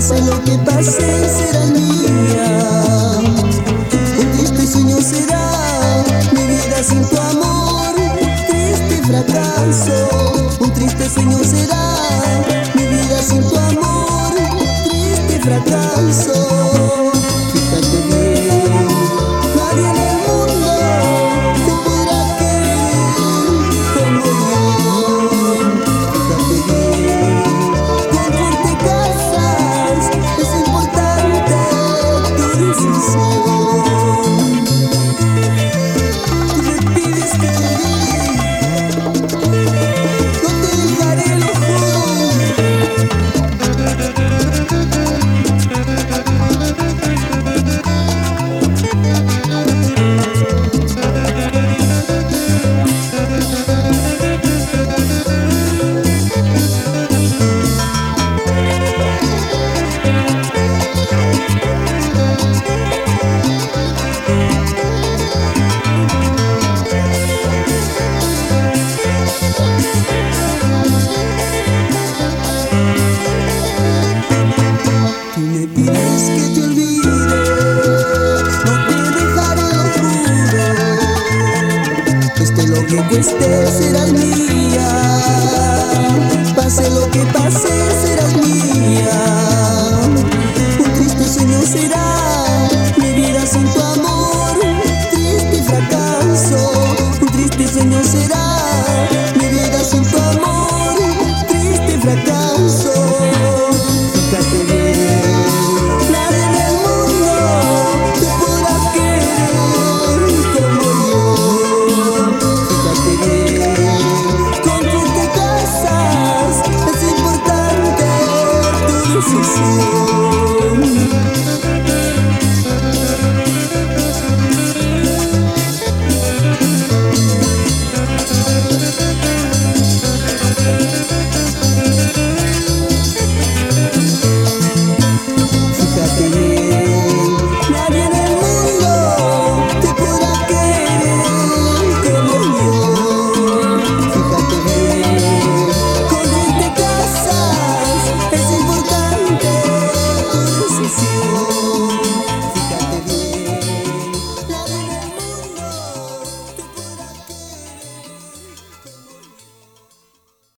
Pase lo que pase, serás mía. Un triste sueño será mi vida sin tu amor. Triste fracaso. Un triste sueño será mi vida sin tu amor. Triste fracaso. Fíjate bien, nadie en el mundo te podrá querer como yo. Fíjate bien, con quién te casas, es importante tu decisión. Tú me pides que te dé, no te dejaré, lo juro. Tú me pides que te olvide, no te dejaré, lo juro. Cueste lo que cueste, serás mía. Pase lo que pase, serás mía. Un triste sueño será mi vida sin tu amor. Triste fracaso, un triste sueño será